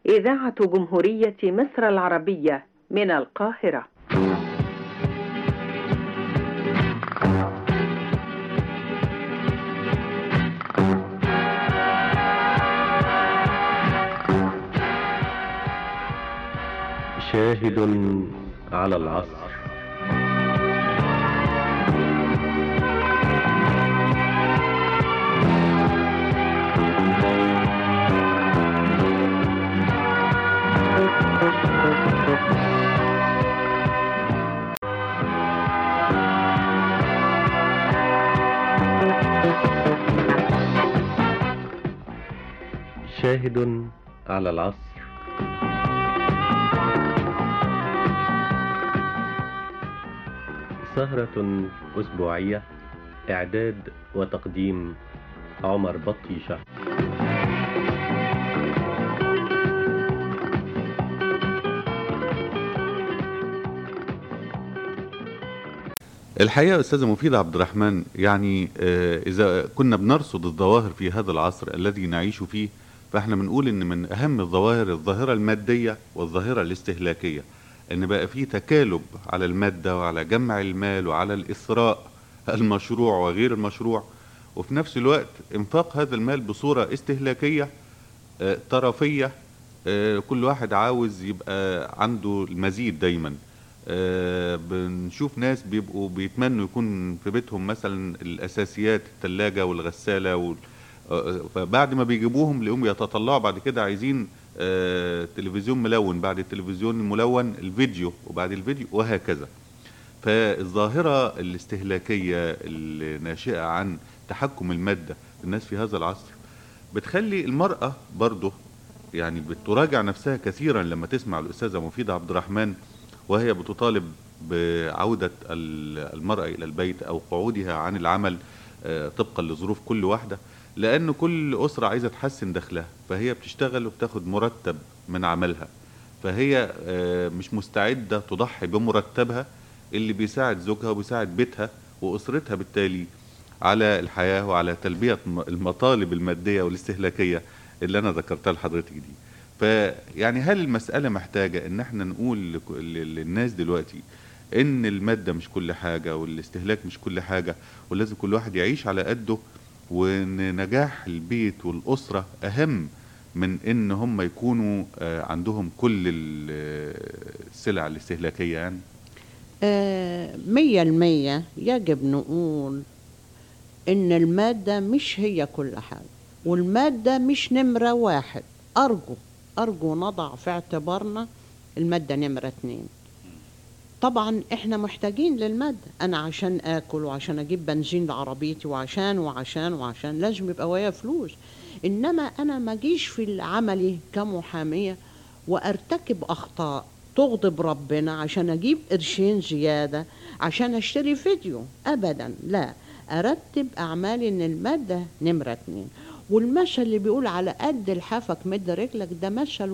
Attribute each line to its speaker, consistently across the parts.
Speaker 1: إذاعة جمهورية مصر العربية من القاهرة.
Speaker 2: شاهد على العصر. شاهد على العصر. سهرة أسبوعية، إعداد وتقديم عمر بطيشة.
Speaker 3: الحقيقة أستاذة مفيدة عبد الرحمن، يعني إذا كنا بنرصد الظواهر في هذا العصر الذي نعيش فيه، فإحنا بنقول إن من أهم الظواهر الظاهرة المادية والظاهرة الاستهلاكية، إن بقى فيه تكالب على المادة وعلى جمع المال وعلى الإثراء المشروع وغير المشروع، وفي نفس الوقت إنفاق هذا المال بصورة استهلاكية طرفية. كل واحد عاوز يبقى عنده المزيد دايما. بنشوف ناس بيبقوا بيتمنوا يكون في بيتهم مثلا الأساسيات، الثلاجة والغسالة فبعد ما بيجيبوهم لهم يتطلعوا بعد كده عايزين تلفزيون ملون، بعد التلفزيون الملون الفيديو، وبعد الفيديو وهكذا. فالظاهرة الاستهلاكية الناشئة عن تحكم المادة الناس في هذا العصر بتخلي المرأة برضه يعني بتراجع نفسها كثيرا لما تسمع الأستاذة مفيدة عبد الرحمن وهي بتطالب بعودة المرأة إلى البيت أو قعودها عن العمل طبقا لظروف كل واحدة، لأن كل أسرة عايزة تحسن دخلها، فهي بتشتغل وبتاخد مرتب من عملها، فهي مش مستعدة تضحي بمرتبها اللي بيساعد زوجها وبيساعد بيتها وأسرتها بالتالي على الحياة وعلى تلبية المطالب المادية والاستهلاكية اللي أنا ذكرتها لحضرتك دي. فيعني هل المسألة محتاجة ان احنا نقول للناس دلوقتي ان المادة مش كل حاجة والاستهلاك مش كل حاجة، ولازم كل واحد يعيش على قده، وان نجاح البيت والأسرة اهم من ان هم يكونوا عندهم كل السلع الاستهلاكية؟ يعني
Speaker 4: 100% يجب نقول ان المادة مش هي كل حاجة، والمادة مش نمرة واحد. أرجو نضع في اعتبارنا المادة نمرة 2. طبعا احنا محتاجين للمادة، أنا عشان آكل وعشان أجيب بنزين لعربيتي وعشان لازم يبقى ويا فلوس. إنما أنا ما جيش في عملي كمحامية وأرتكب أخطاء تغضب ربنا عشان أجيب قرشين زيادة عشان أشتري فيديو، أبدا لا. أرتب أعمالي إن المادة نمرة 2. والمثل اللي بيقول على قد لحافك مد رجلك ده مثل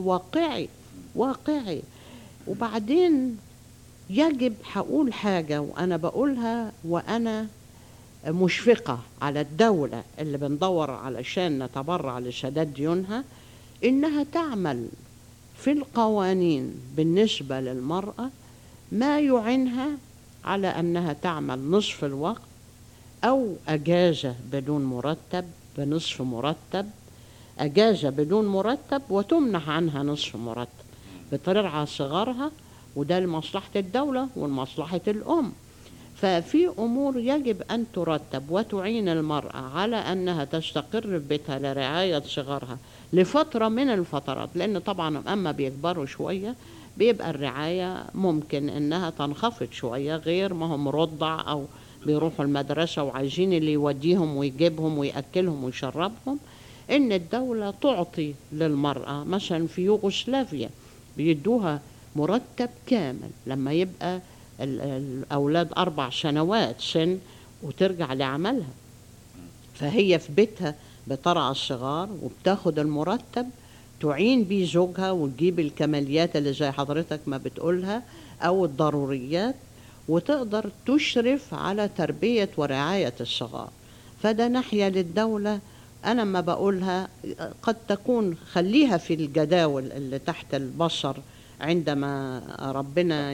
Speaker 4: واقعي. وبعدين يجب هقول حاجة وأنا بقولها وأنا مشفقة على الدولة اللي بندور علشان نتبرع لسداد ديونها، إنها تعمل في القوانين بالنسبة للمرأة ما يعنها على أنها تعمل نصف الوقت أو أجازة بدون مرتب بنصف مرتب، أجازة بدون مرتب وتمنح عنها نصف مرتب، بترعى صغارها، وده لمصلحة الدولة ولمصلحة الأم. ففي أمور يجب أن ترتب وتعين المرأة على أنها تستقر في بيتها لرعاية صغارها لفترة من الفترات، لأن طبعا أما بيكبروا شوية بيبقى الرعاية ممكن أنها تنخفض شوية، غير ما هم رضع أو بيروحوا المدرسة وعايزين اللي يوديهم ويجيبهم ويأكلهم ويشربهم. إن الدولة تعطي للمرأة مثلا في يوغوسلافيا بيدوها مرتب كامل لما يبقى الأولاد 4 سنوات سن وترجع لعملها، فهي في بيتها بترعى الصغار وبتاخد المرتب تعين بيه زوجها وتجيب الكماليات اللي زي حضرتك ما بتقولها أو الضروريات، وتقدر تشرف على تربية ورعاية الصغار. فده ناحية للدولة أنا ما بقولها قد تكون خليها في الجداول اللي تحت البشر عندما ربنا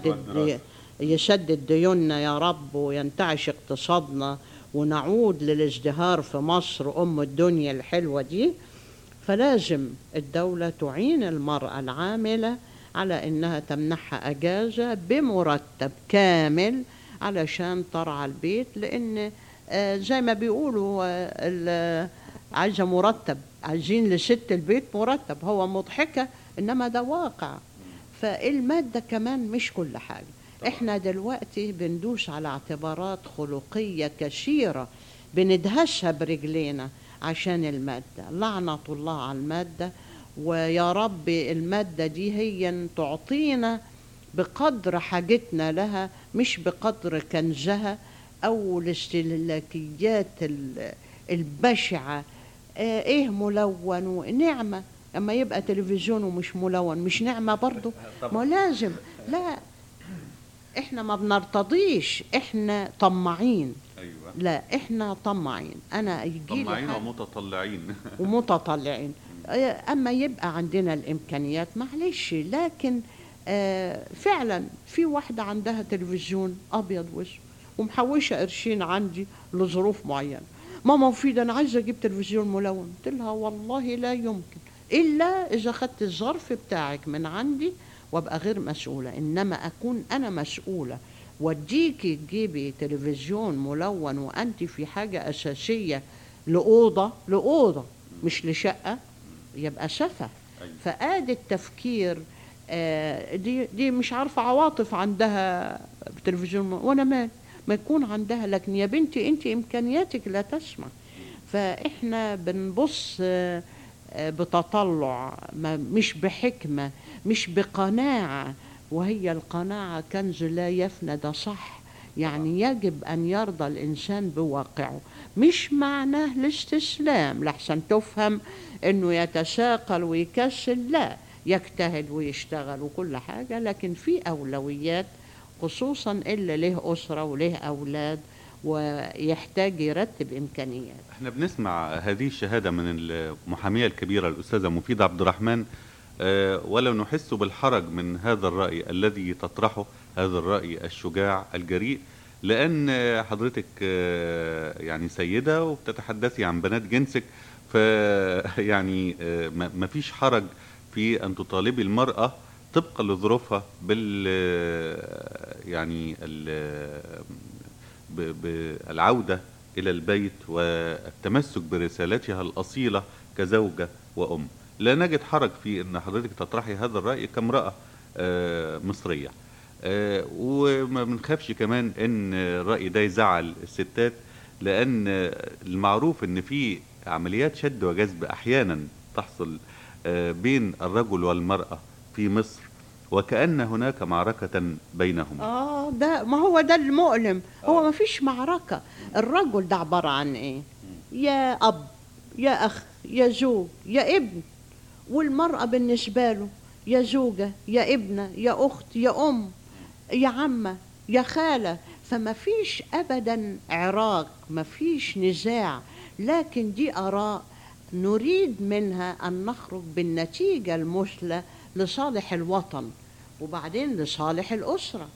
Speaker 4: يسدد ديوننا يا رب وينتعش اقتصادنا ونعود للازدهار في مصر أم الدنيا الحلوة دي. فلازم الدولة تعين المرأة العاملة على إنها تمنحها أجازة بمرتب كامل علشان ترعى البيت، لأن زي ما بيقولوا عايزة مرتب، عايزين لست البيت مرتب. هو مضحكة إنما ده واقع. فالمادة كمان مش كل حاجة. احنا دلوقتي بندوس على اعتبارات خلقية كثيرة بندهسها برجلينا عشان المادة. لعنة الله على المادة. ويا رب المادة دي هي تعطينا بقدر حاجتنا لها، مش بقدر كنزها أو الاستهلاكيات البشعة. ايه ملون ونعمة؟ اما يبقى تلفزيون ومش ملون مش نعمة برضو؟ ما لازم. لا، احنا ما بنرتضيش، احنا طماعين.
Speaker 3: أيوة.
Speaker 4: لا، احنا طماعين. انا يجي
Speaker 3: طماعين ومتطلعين
Speaker 4: ومتطلعين. اما يبقى عندنا الامكانيات معلش. لكن فعلا في واحدة عندها تلفزيون ابيض واسود ومحوشة قرشين عندي لظروف معينة. ماما مفيدة انا عايزة اجيب تلفزيون ملون. قلت لها والله لا يمكن الا اذا خدت الظرف بتاعك من عندي وابقى غير مسؤولة. انما اكون انا مسؤولة وديكي تجيبي تلفزيون ملون وانت في حاجة اساسية لأوضة مش لشقة، يبقى سفه. فآدي التفكير. دي مش عارفة عواطف عندها تلفزيون وانا ما يكون عندها. لكن يا بنتي انت امكانياتك لا تسمح. فاحنا بنبص بتطلع، مش بحكمة، مش بقناعة. وهي القناعة كنز لا يفنى، ده صح. يعني يجب أن يرضى الإنسان بواقعه، مش معناه الاستسلام لحسن تفهم أنه يتساقل ويكسل. لا، يجتهد ويشتغل وكل حاجة، لكن في أولويات، خصوصا اللي له أسرة وله أولاد ويحتاج يرتب إمكانيات.
Speaker 3: احنا بنسمع هذه الشهادة من المحامية الكبيرة الأستاذة مفيدة عبد الرحمن، ولو نحس بالحرج من هذا الرأي الذي تطرحه، هذا الرأي الشجاع الجريء، لأن حضرتك يعني سيدة وبتتحدثي عن بنات جنسك، فيعني ما فيش حرج في أن تطالبي المرأة طبقا لظروفها يعني بالعودة إلى البيت والتمسك برسالتها الأصيلة كزوجة وأم. لا نجد حرج في أن حضرتك تطرحي هذا الرأي كامرأة مصرية. وما بنخافش كمان أن الرأي ده يزعل الستات، لأن المعروف أن في عمليات شد وجذب أحيانا تحصل بين الرجل والمرأة في مصر، وكأن هناك معركة بينهما.
Speaker 4: ده ما هو ده المؤلم. هو ما فيش معركة. الرجل ده عبارة عن ايه؟ يا أب، يا أخ، يا زوج، يا ابن. والمرأة بالنسبة له يا زوجة، يا ابنة، يا أخت، يا أم، يا عمة، يا خالة. فما فيش أبدا عراق، ما فيش نزاع. لكن دي آراء نريد منها أن نخرج بالنتيجة المثلى لصالح الوطن وبعدين لصالح الأسرة.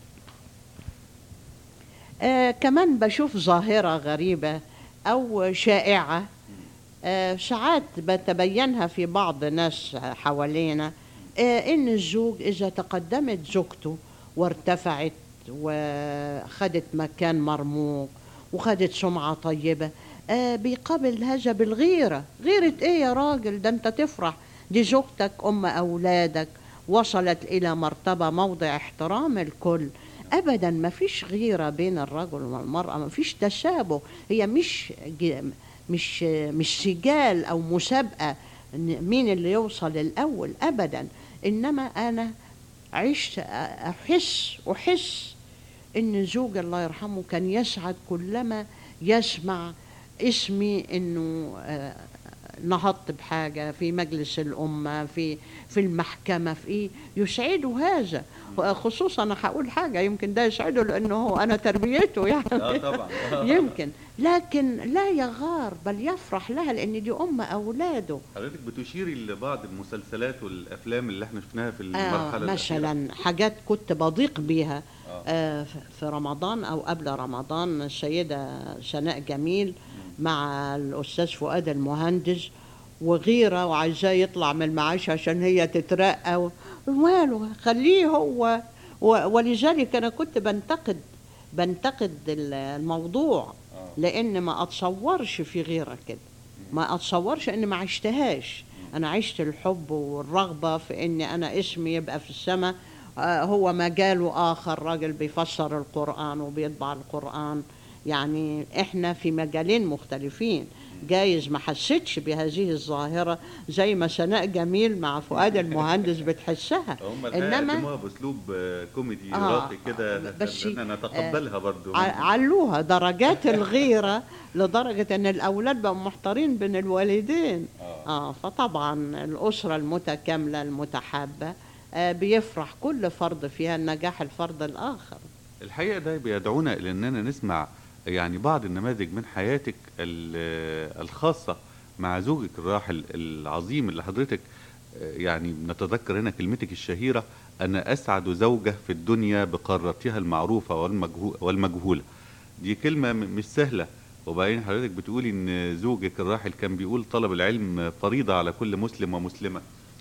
Speaker 4: كمان بشوف ظاهرة غريبة أو شائعة، ساعات بتبينها في بعض ناس حوالينا، إن الزوج إذا تقدمت زوجته وارتفعت وخدت مكان مرموق وخدت سمعة طيبة، بيقابل هذا بالغيرة. غيرة إيه يا راجل؟ ده أنت تفرح، دي زوجتك أم أولادك، وصلت إلى مرتبة موضع احترام الكل. أبدا ما فيش غيرة بين الرجل والمرأة، ما فيش تشابه. هي مش سجال أو مسابقة مين اللي يوصل الأول أبدا. إنما أنا عشت أحس إن زوجي الله يرحمه كان يسعد كلما يسمع اسمي إنه نهضت بحاجة في مجلس الأمة، في المحكمة، في إيه يسعده هذا. خصوصا أنا هقول حاجة يمكن ده يسعده لأنه هو أنا تربيته يعني
Speaker 3: طبعا.
Speaker 4: يمكن، لكن لا يغار بل يفرح لها لأن دي أم أولاده.
Speaker 3: حضرتك بتشيري لبعض المسلسلات والافلام اللي احنا شفناها في المرحله الأخيرة.
Speaker 4: مثلا حاجات كنت بضيق بيها في رمضان أو قبل رمضان، السيدة سناء جميل مع الأستاذ فؤاد المهندس، وغيرة وعايزاه يطلع من المعاش عشان هي تترقى وماله خليه هو. ولذلك أنا كنت بنتقد الموضوع، لأن ما أتصورش في غيرة كده، ما أتصورش إن ما عشتهاش. أنا عشت الحب والرغبة في إن أنا اسمي يبقى في السماء. هو مجاله آخر، راجل بيفسر القرآن وبيطبع القرآن، يعني إحنا في مجالين مختلفين. جايز ما حسيتش بهذه الظاهرة زي ما سناء جميل مع فؤاد المهندس بتحسها،
Speaker 3: إنما بأسلوب كوميدي راقي كده،
Speaker 4: بس
Speaker 3: نتقبلها برضو.
Speaker 4: علوها درجات الغيرة لدرجة أن الأولاد بقوا محتارين بين الوالدين. فطبعا الأسرة المتكاملة المتحابة بيفرح كل فرد فيها النجاح الفرد الآخر.
Speaker 3: الحقيقة ده بيدعونا إلى أننا نسمع يعني بعض النماذج من حياتك الخاصة مع زوجك الراحل العظيم اللي حضرتك يعني نتذكر هنا كلمتك الشهيرة: أنا أسعد زوجة في الدنيا بقارتها المعروفة والمجهولة. دي كلمة مش سهلة. وبعدين حضرتك بتقولي إن زوجك الراحل كان بيقول طلب العلم فريضة على كل مسلم ومسلمة.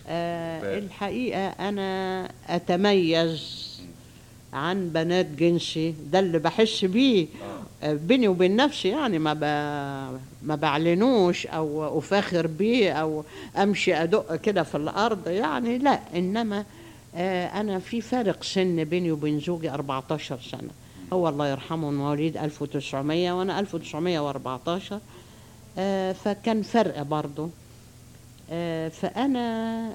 Speaker 4: الحقيقة أنا أتميز عن بنات جنسي، ده اللي بحس بيه بيني وبين نفسي، يعني ما بعلنوش أو أفاخر بيه أو أمشي أدق كده في الأرض يعني، لا. إنما أنا في فارق سن بيني وبين زوجي 14 سنة. هو الله يرحمه مواليد 1900 وأنا 1914، فكان فرق برضه. فأنا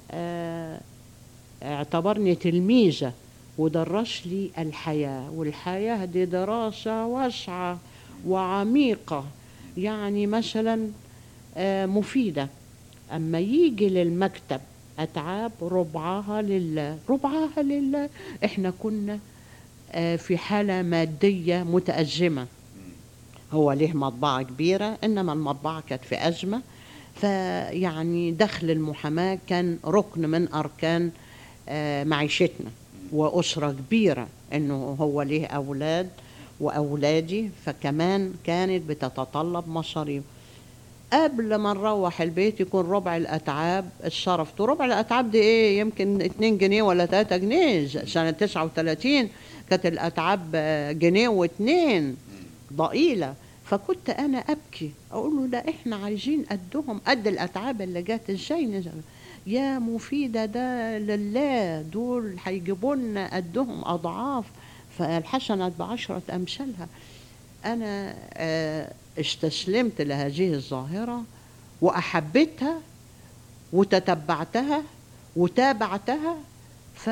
Speaker 4: اعتبرني تلميذة ودرس لي الحياة، والحياة دي دراسة واسعة وعميقة، يعني مثلا مفيدة. أما يجي للمكتب أتعاب ربعها لله، ربعها لله. إحنا كنا في حالة مادية متأزمة، هو ليه مطبعة كبيرة إنما المطبعة كانت في أزمة، فيعني دخل المحاماة كان ركن من أركان معيشتنا، وأسرة كبيرة إنه هو ليه أولاد وأولادي، فكمان كانت بتتطلب مصاريف. قبل ما نروح البيت يكون ربع الأتعاب اتصرفت. وربع الأتعاب دي إيه؟ يمكن 2 جنيه ولا 3 جنيه. سنة 39 كانت الأتعاب جنيه و2 ضئيلة. فكنت أنا أبكي أقول له ده إحنا عايزين قدهم، قد الأتعاب اللي جات إزاي نزل يا مفيدة، ده لله، دول هيجيبوا لنا قدهم أضعاف، فالحسنة ب10 أمثالها. أنا استسلمت لهذه الظاهرة وأحبتها وتتبعتها وتابعتها، ف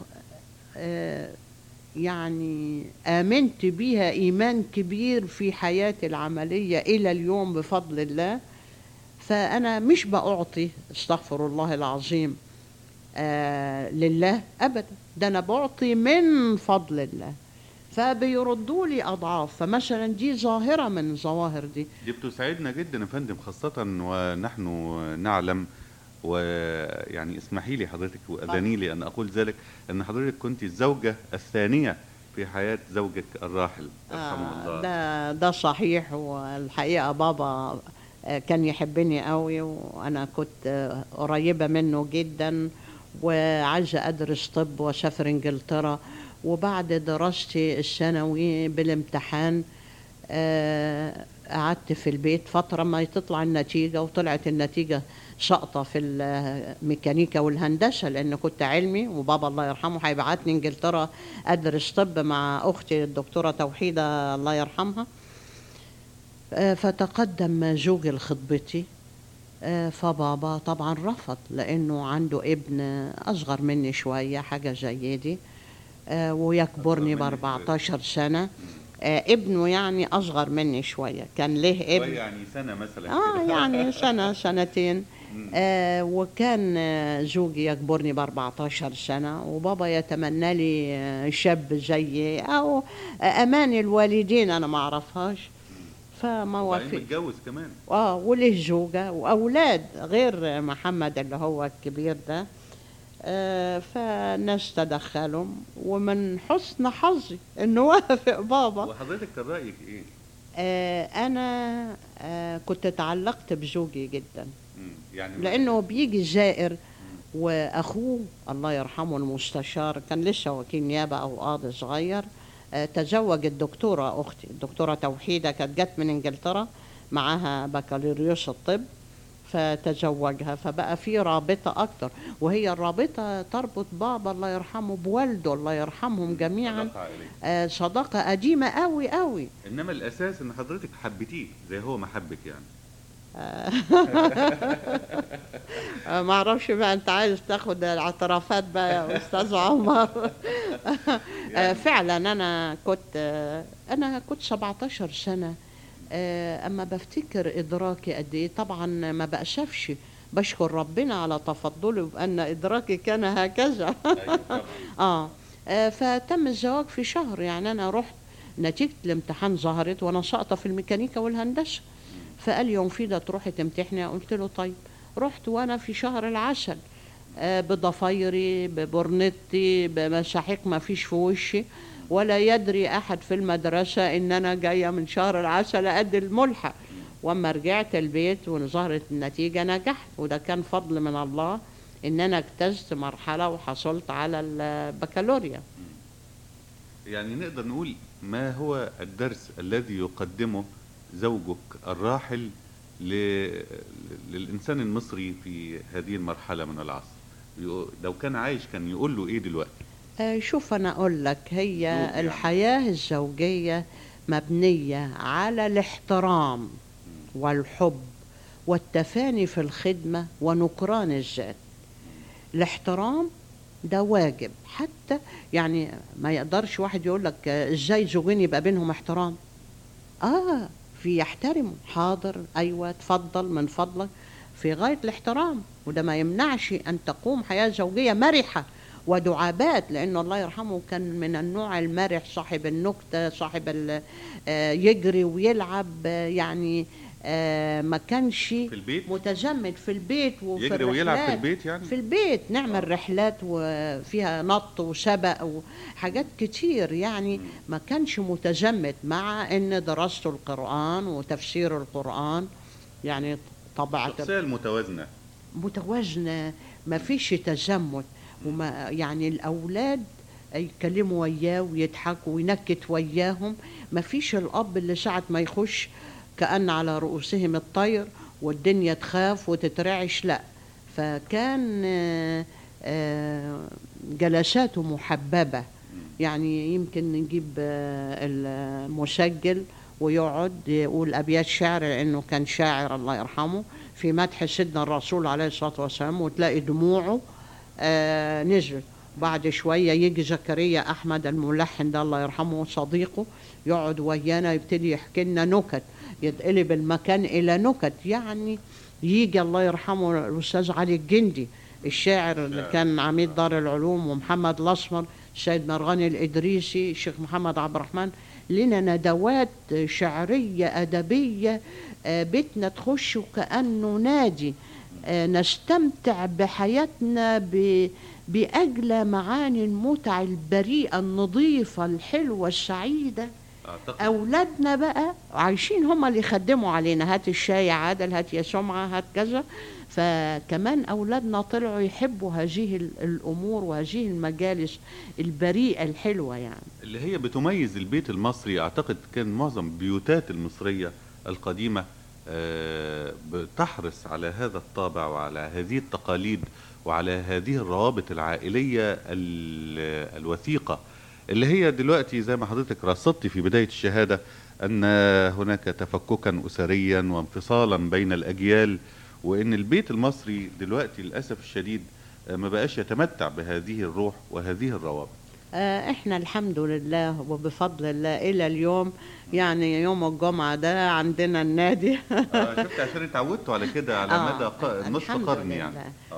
Speaker 4: يعني آمنت بيها إيمان كبير في حياتي العملية إلى اليوم بفضل الله. فأنا مش بأعطي، استغفر الله العظيم، لله أبدا، ده أنا بعطي من فضل الله، فبيردوا لي أضعاف. فمثلا دي ظاهرة من الظواهر دي
Speaker 3: بتسعدنا جدا يا فندم، خاصة ونحن نعلم، ويعني اسمحي لي حضرتك وأذني لي أن أقول ذلك، أن حضرتك كنت الزوجة الثانية في حياة زوجك الراحل رحمه الله.
Speaker 4: ده صحيح. والحقيقة بابا كان يحبني قوي، وأنا كنت قريبة منه جدا، وعايزة أدرس طب وسافر إنجلترا. وبعد دراستي الثانوي بالامتحان قعدت في البيت فترة ما تطلع النتيجة، وطلعت النتيجة سقطة في الميكانيكا والهندسة، لأن كنت علمي، وبابا الله يرحمه هيبعتني إنجلترا أدرس طب مع أختي الدكتورة توحيدة الله يرحمها. فتقدم زوجي لخطبتي، فبابا طبعا رفض، لأنه عنده ابن أصغر مني شوية، حاجة زي دي، ويكبرني ب14 سنة. ابنه يعني أصغر مني شوية، كان له ابن
Speaker 3: يعني سنة مثلا
Speaker 4: يعني سنة سنتين. وكان زوجي يكبرني ب14 سنة، وبابا يتمنى لي شاب زيي أو أمان الوالدين أنا ما أعرفهاش، فما وافق.
Speaker 3: متجوز كمان
Speaker 4: وله زوجة وأولاد غير محمد اللي هو الكبير ده. فالناس تدخلوا، ومن حسن حظي إنه وافق بابا.
Speaker 3: وحضرتك كان رأيك إيه؟
Speaker 4: أنا كنت تعلقت بزوجي جدا،
Speaker 3: يعني
Speaker 4: لأنه بيجي زائر، وأخوه الله يرحمه المستشار كان لسه وكيل نيابة أو قاضي صغير. تزوج الدكتورة أختي، الدكتورة توحيدة، كانت جت من إنجلترا معاها بكالوريوس الطب، فتزوجها، فبقى في رابطة أكتر، وهي الرابطة تربط بابا الله يرحمه بوالده الله يرحمهم جميعا. صداقة قديمة قوي قوي.
Speaker 3: إنما الأساس إن حضرتك حبيتيه زي هو ما حبك يعني.
Speaker 4: ما اعرفش بقى، انت عايز تاخد الاعترافات بقى يا استاذ عمر. فعلا انا كنت 17 سنة. اما بفتكر ادراكي قد ايه، طبعا ما بأسفش، بشكر ربنا على تفضله بأن ادراكي كان هكذا. فتم الزواج في شهر، يعني انا رحت نتيجة الامتحان ظهرت وانا ساقطة في الميكانيكا والهندسة، فقال يوم فيدا تروحي تمتحني، قلت له طيب. رحت وانا في شهر العسل، بضفايري ببرنتي بمساحيق ما فيش في وشي، ولا يدري احد في المدرسة ان انا جاية من شهر العسل قد الملحق. واما رجعت البيت وظهرت النتيجة نجحت، وده كان فضل من الله ان انا اجتزت مرحلة وحصلت على البكالوريا.
Speaker 3: يعني نقدر نقول ما هو الدرس الذي يقدمه زوجك الراحل للإنسان المصري في هذه المرحلة من العصر؟ لو كان عايش كان يقول له إيه دلوقتي؟
Speaker 4: شوف أنا أقول لك، هي يعني الحياة الزوجية مبنية على الاحترام والحب والتفاني في الخدمة ونكران الذات. الاحترام ده واجب، حتى يعني ما يقدرش واحد يقول لك ازاي زوجين يبقى بينهم احترام. في يحترموا، حاضر، ايوه، تفضل، من فضلك، في غاية الاحترام. وده ما يمنعش ان تقوم حياة زوجية مرحة ودعابات، لانه الله يرحمه كان من النوع المرح، صاحب النكتة، صاحب يجري ويلعب، يعني ما كانش
Speaker 3: في البيت
Speaker 4: متجمد في البيت وفي
Speaker 3: يجري ويلعب في البيت، يعني
Speaker 4: في البيت نعمل رحلات وفيها نط وسبق وحاجات كتير، يعني ما كانش متجمد، مع ان دراسته القرآن وتفسير القرآن يعني طبعا
Speaker 3: الشخصية
Speaker 4: متوازنة، ما فيش تجمد. وما يعني الأولاد يتكلموا وياه ويضحكوا وينكت وياهم، ما فيش الأب اللي ساعة ما يخش كأن على رؤوسهم الطير والدنيا تخاف وتترعش، لا. فكان جلساته محببة، يعني يمكن نجيب المسجل ويقعد يقول أبيات شعر، لأنه كان شاعر الله يرحمه، في مدح سيدنا الرسول عليه الصلاة والسلام، وتلاقي دموعه نزل. بعد شوية يجي زكريا أحمد الملحن ده الله يرحمه صديقه، يقعد ويانا يبتدي يحكي لنا نكت، يتقلب المكان إلى نكت. يعني يجي الله يرحمه الأستاذ علي الجندي الشاعر اللي كان عميد دار العلوم، ومحمد الأسمر، السيد مرغني الإدريسي، الشيخ محمد عبد الرحمن، لنا ندوات شعرية أدبية، بيتنا تخش وكأنه نادي، نستمتع بحياتنا بأجلى معاني المتع البريئة النظيفة الحلوة السعيدة. أولادنا بقى عايشين هم اللي يخدموا علينا، هات الشاي عادل، هات يا سمعة، هات كذا. فكمان أولادنا طلعوا يحبوا هذه الأمور وهذه المجالس البريئة الحلوة، يعني
Speaker 3: اللي هي بتميز البيت المصري. أعتقد كان معظم البيوتات المصرية القديمة بتحرص على هذا الطابع وعلى هذه التقاليد وعلى هذه الروابط العائلية الوثيقة، اللي هي دلوقتي زي ما حضرتك رصدت في بداية الشهادة أن هناك تفككا أسريا وانفصالا بين الأجيال، وأن البيت المصري دلوقتي للأسف الشديد ما بقاش يتمتع بهذه الروح وهذه الروابط.
Speaker 4: احنا الحمد لله وبفضل الله الى اليوم، يعني يوم الجمعة ده عندنا النادي.
Speaker 3: شفت، عشان اتعودتوا على كده على مدى نصف
Speaker 4: الحمد
Speaker 3: قرن
Speaker 4: لله.
Speaker 3: يعني.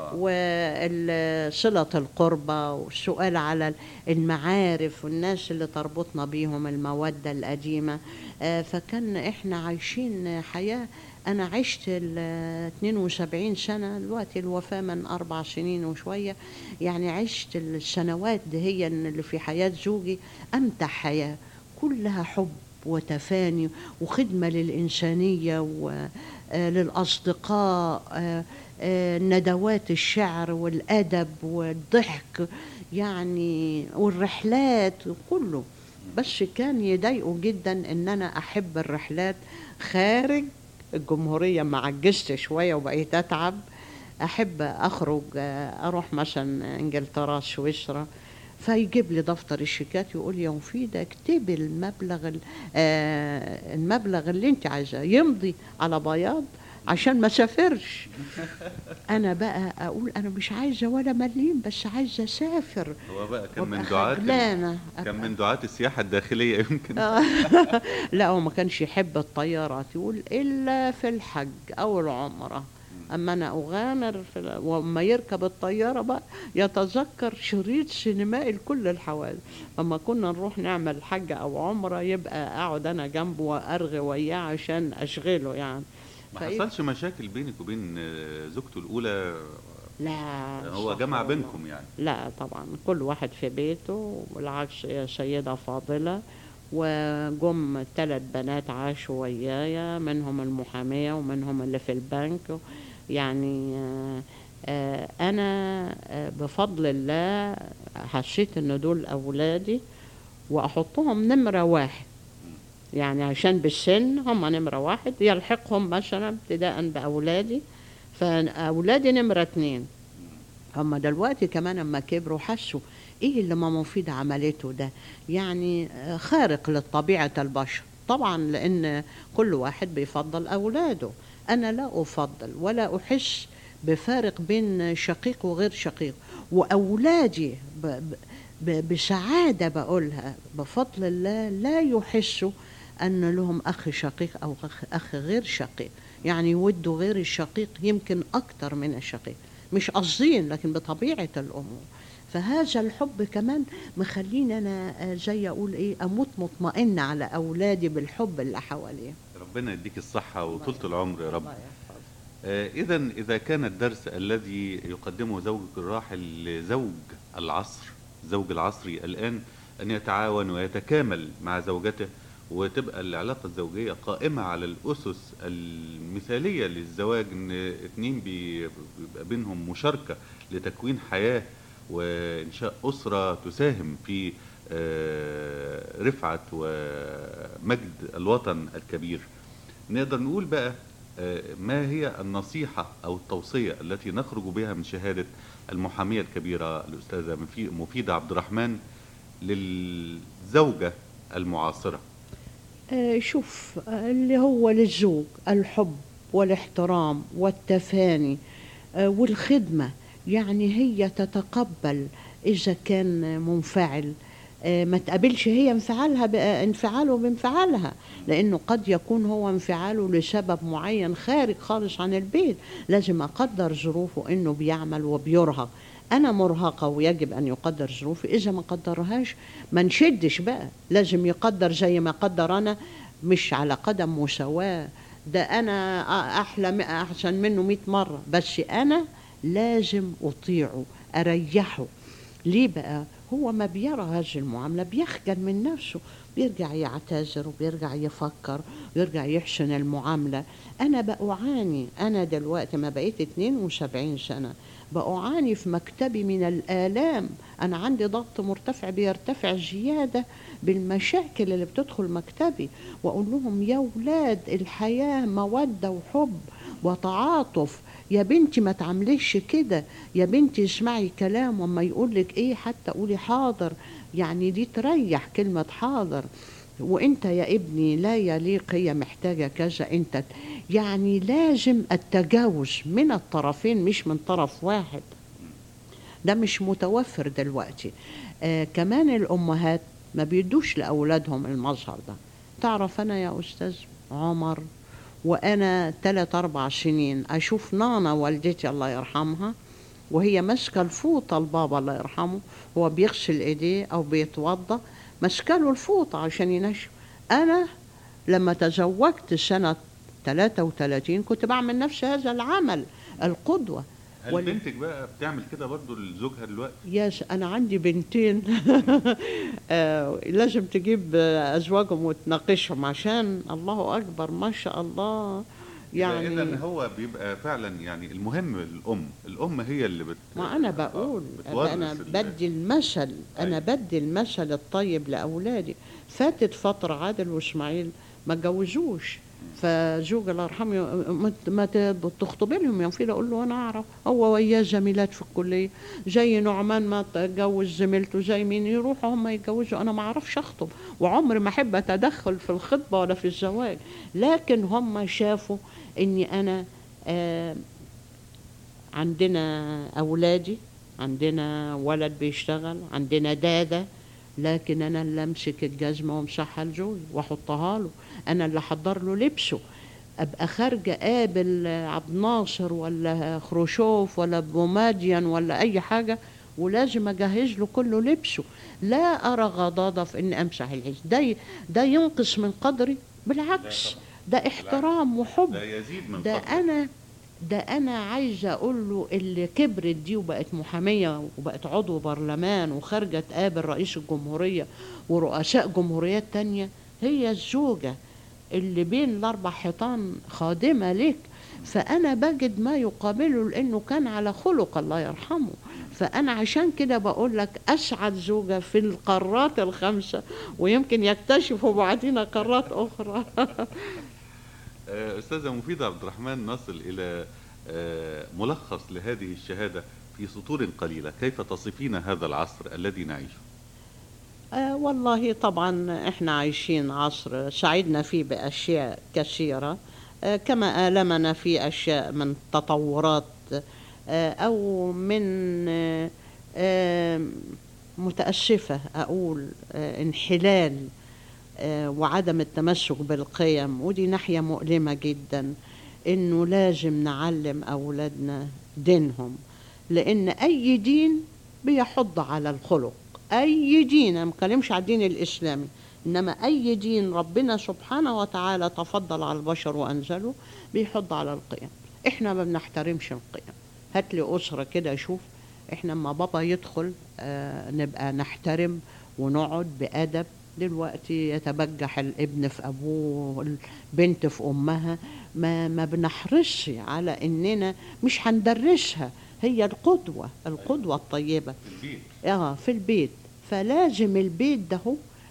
Speaker 4: وصلة القربة والسؤال على المعارف والناس اللي تربطنا بيهم المودة القديمة. فكان احنا عايشين حياة. أنا عشت 72 سنة، دلوقتي الوفاة من 4 سنين وشوية. يعني عشت السنوات دي هي اللي في حياة زوجي أمتع حياة، كلها حب وتفاني وخدمة للإنسانية وللأصدقاء، ندوات الشعر والأدب والضحك يعني والرحلات وكله. بس كان يضايقه جدا إن أنا أحب الرحلات خارج الجمهورية. ما عجزت شوية وبقيت أتعب. أحب أخرج، أروح مثلا إنجلترا، سويسرا، فيجيب لي دفتر الشيكات يقول لي يا مفيدة اكتبي المبلغ اللي انت عايزاه يمضي على بياض عشان ما سافرش. انا بقى اقول انا مش عايزه ولا مليم، بس عايزه اسافر.
Speaker 3: هو بقى كان من دعاة السياحة الداخلية يمكن.
Speaker 4: لا، هو ما كانش يحب الطيارات، يقول الا في الحج او العمره. اما انا اغامر وما يركب الطياره بقى يتذكر شريط سينمائي لكل الحوادث. اما كنا نروح نعمل حج او عمره يبقى اقعد انا جنبه وارغي وياه عشان اشغله يعني.
Speaker 3: ما حصلش مشاكل بينك وبين زوجته الاولى؟
Speaker 4: لا،
Speaker 3: هو جمع بينكم يعني؟
Speaker 4: لا طبعا، كل واحد في بيته. والعكس يا سيدة فاضلة. وجم 3 بنات عاشوا ويايا، منهم المحامية ومنهم اللي في البنك. يعني أنا بفضل الله حسيت إن دول أولادي وأحطهم نمرة 1. يعني عشان بالسن هم نمرة 1، يلحقهم مثلا ابتداء بأولادي، فأولادي نمرة 2. هم دلوقتي كمان لما كبروا حسوا ايه اللي ماما مفيدة عملته ده، يعني خارق لطبيعة البشر طبعا، لان كل واحد بيفضل اولاده. انا لا افضل ولا احس بفارق بين شقيق وغير شقيق. واولادي بسعادة بقولها بفضل الله لا يحسوا ان لهم اخ شقيق او اخ غير شقيق. يعني يودوا غير الشقيق يمكن اكتر من الشقيق، مش قصدين لكن بطبيعة الأمور. فهذا الحب كمان مخليني أنا زي أقول إيه أموت مطمئنة على أولادي بالحب اللي حواليه.
Speaker 3: ربنا يديك الصحة وطولة العمر يا رب.
Speaker 4: الله
Speaker 3: إذا كان الدرس الذي يقدمه زوجك الراحل لزوج العصر، زوج العصري الآن، أن يتعاون ويتكامل مع زوجته وتبقى العلاقة الزوجية قائمة على الأسس المثالية للزواج، إن 2 بيبقى بينهم مشاركة لتكوين حياة وإنشاء أسرة تساهم في رفعة ومجد الوطن الكبير. نقدر نقول بقى ما هي النصيحة أو التوصية التي نخرج بها من شهادة المحامية الكبيرة الأستاذة مفيدة عبد الرحمن للزوجة المعاصرة؟
Speaker 4: شوف، اللي هو للزوج الحب والاحترام والتفاني والخدمة. يعني هي تتقبل إذا كان منفعل، ما تقابلش هي انفعاله بانفعالها، لأنه قد يكون هو انفعاله لسبب معين خارج خالص عن البيت. لازم أقدر ظروفه إنه بيعمل وبيرهق. أنا مرهقة ويجب أن يقدر ظروفي. إذا ما قدرهاش ما نشدش بقى، لازم يقدر زي ما قدر أنا، مش على قدم مساواة. ده أنا أحسن منه 100 مرة، بس أنا لازم أطيعه أريحه. ليه بقى؟ هو ما بيرى هذه المعاملة بيخجل من نفسه، بيرجع يعتذر وبيرجع يفكر ويرجع يحسن المعاملة. أنا بأعاني، أنا دلوقتي ما بقيت 72 سنة بأعاني في مكتبي من الآلام. أنا عندي ضغط مرتفع بيرتفع زيادة بالمشاكل اللي بتدخل مكتبي. وأقول لهم يا ولاد الحياة مودة وحب وتعاطف. يا بنتي ما تعمليش كده، يا بنتي اسمعي كلام، وما يقولك ايه حتى قولي حاضر. يعني دي تريح كلمة حاضر. وانت يا ابني لا يليق، هي محتاجة كذا، انت يعني لازم التجاوز من الطرفين مش من طرف واحد. ده مش متوفر دلوقتي. كمان الأمهات ما بيدوش لأولادهم المظهر ده. تعرف أنا يا أستاذ عمر، وأنا 3-4 سنين أشوف نانا والدتي الله يرحمها وهي ماسكة الفوطة البابا الله يرحمه، هو بيغسل إيديه أو بيتوضى، ماسكة له الفوطة عشان ينشف. أنا لما تزوجت سنة 33 كنت بعمل نفس هذا العمل، القدوة.
Speaker 3: هل بنتك بقى بتعمل كده برضو لزوجها دلوقتي؟
Speaker 4: ياس، أنا عندي بنتين لازم تجيب أزواجهم وتناقشهم، عشان الله أكبر ما شاء الله. يعني
Speaker 3: إذن هو بيبقى فعلا يعني المهم الأم هي اللي
Speaker 4: ما أنا بقول أنا بدي المثل، أنا بدي المثل الطيب لأولادي. فاتت فترة عادل وإسماعيل ما اتجوزوش، فزوج الله يرحمه ما تخطبي لهم يا فيلا، اقول له انا اعرف، هو وياه زميلات في الكليه زي نعمان ما تجوز زميلته، زي مين يروحوا هم يتجوزوا، انا ما اعرفش اخطب وعمري ما احب اتدخل في الخطبه ولا في الزواج، لكن هم شافوا اني انا عندنا اولادي، عندنا ولد بيشتغل، عندنا داده، لكن انا اللي امسك الجزمه وامسحها لزوجي واحطها له، انا اللي احضر له لبسه. ابقى خارجه قابل عبد الناصر ولا خروشوف ولا بوماديان ولا اي حاجه، ولازم اجهز له كله لبسه، لا ارى غضاضه في اني امسح العز. ده ينقص من قدري؟ بالعكس، ده احترام وحب.
Speaker 3: ده يزيد من
Speaker 4: ده
Speaker 3: قدري.
Speaker 4: انا عايزه اقول له اللي كبرت دي وبقت محاميه وبقت عضو برلمان وخارجه تقابل رئيس الجمهوريه ورؤساء جمهوريات تانية، هي الزوجه اللي بين الاربع حيطان خادمه لك. فانا بجد ما يقابله لانه كان على خلق الله يرحمه. فانا عشان كده بقول لك اسعد زوجه في القارات الخمسه، ويمكن يكتشفوا بعدين قارات اخرى.
Speaker 3: أستاذة مفيدة عبد الرحمن، نصل إلى ملخص لهذه الشهادة في سطور قليلة. كيف تصفين هذا العصر الذي نعيشه؟
Speaker 4: والله طبعا احنا عايشين عصر سعدنا فيه بأشياء كثيرة، كما آلمنا في أشياء من تطورات أو من متأسفة أقول انحلال وعدم التمسك بالقيم، ودي ناحية مؤلمة جدا. إنه لازم نعلم أولادنا دينهم، لأن أي دين بيحض على الخلق. أي دين، أنا مكلمش على الدين الإسلامي، إنما أي دين ربنا سبحانه وتعالى تفضل على البشر وأنزله بيحض على القيم. إحنا ما بنحترمش القيم. هات لي أسرة كده أشوف، إحنا لما بابا يدخل نبقى نحترم ونقعد بأدب. دلوقتي يتبجح الابن في أبوه، البنت في أمها، ما بنحرصش على إننا مش هندرسها، هي القدوة الطيبة
Speaker 3: في البيت.
Speaker 4: في البيت. فلازم البيت ده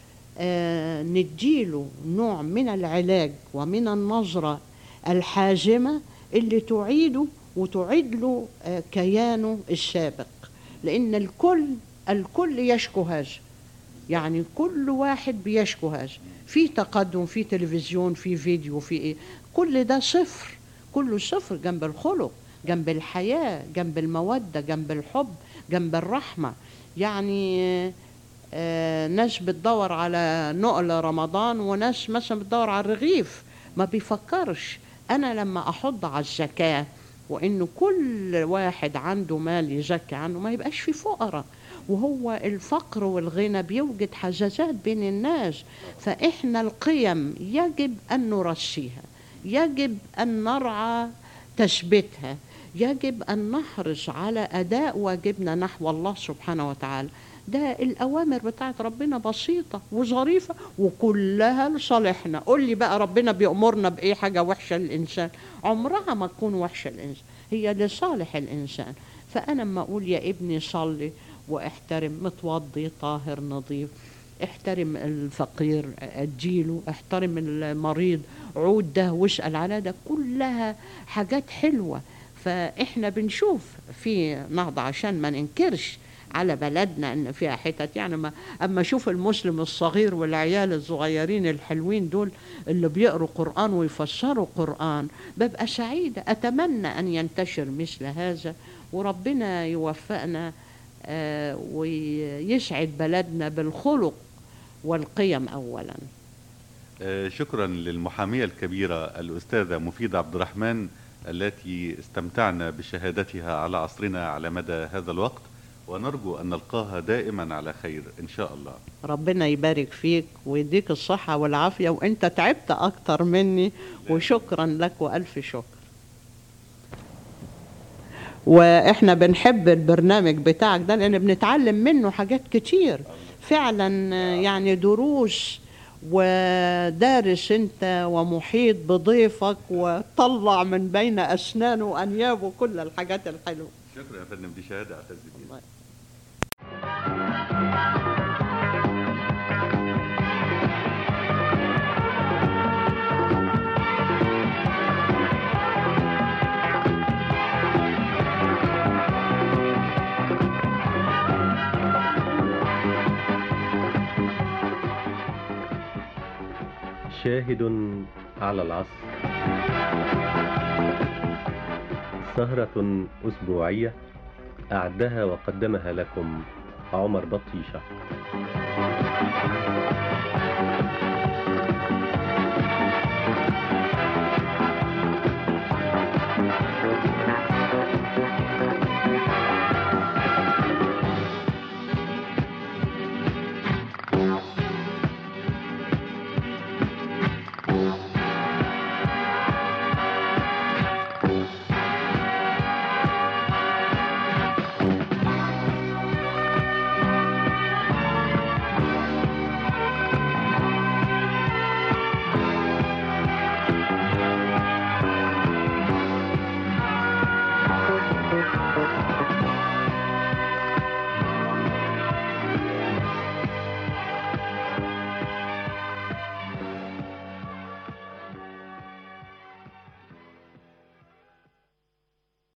Speaker 4: نديله نوع من العلاج ومن النظرة الحازمة اللي تعيده وتعيد له كيانه السابق، لأن الكل يشكو هذا، يعني كل واحد بيشكو هذا، في تقدم، في تلفزيون، في فيديو، في ايه، كل ده صفر، كله صفر جنب الخلق، جنب الحياة، جنب المودة، جنب الحب، جنب الرحمة. يعني ناس بتدور على نقل رمضان وناس مثلا بتدور على الرغيف، ما بيفكرش. أنا لما أحض على الزكاة وإنه كل واحد عنده مال يزكي عنه، ما يبقاش في فقراء، وهو الفقر والغنى بيوجد حزازات بين الناس. فإحنا القيم يجب أن نرسيها، يجب أن نرعى تثبيتها، يجب أن نحرص على أداء واجبنا نحو الله سبحانه وتعالى. ده الأوامر بتاعت ربنا بسيطة وظريفة وكلها لصالحنا. قول لي بقى ربنا بيأمرنا بأي حاجة وحشة للإنسان؟ عمرها ما تكون وحشة للإنسان، هي لصالح الإنسان. فأنا ما أقول يا ابني صلي واحترم، متوضي طاهر نظيف، احترم الفقير اديله، احترم المريض عود ده واسأل على ده، كلها حاجات حلوة. فإحنا بنشوف في نهضة، عشان ما ننكرش على بلدنا ان فيها حتت، يعني اما اشوف المسلم الصغير والعيال الصغيرين الحلوين دول اللي بيقروا قرآن ويفسروا قرآن ببقى سعيدة. اتمنى ان ينتشر مثل هذا، وربنا يوفقنا ويسعد بلدنا بالخلق والقيم أولا.
Speaker 3: شكرا للمحامية الكبيرة الأستاذة مفيدة عبد الرحمن التي استمتعنا بشهادتها على عصرنا على مدى هذا الوقت، ونرجو أن نلقاها دائما على خير إن شاء الله.
Speaker 4: ربنا يبارك فيك ويديك الصحة والعافية، وانت تعبت أكتر مني، وشكرا لك وألف شكر. واحنا بنحب البرنامج بتاعك ده لأن بنتعلم منه حاجات كتير فعلا، يعني دروس، ودارس انت ومحيط بضيفك وطلع من بين أسنانه وأنيابه كل الحاجات الحلوة.
Speaker 3: شكرا يا فندم، دي شهادة أعتز بيها.
Speaker 2: شاهد على العصر، سهرة أسبوعية أعدها وقدمها لكم عمر بطيشة.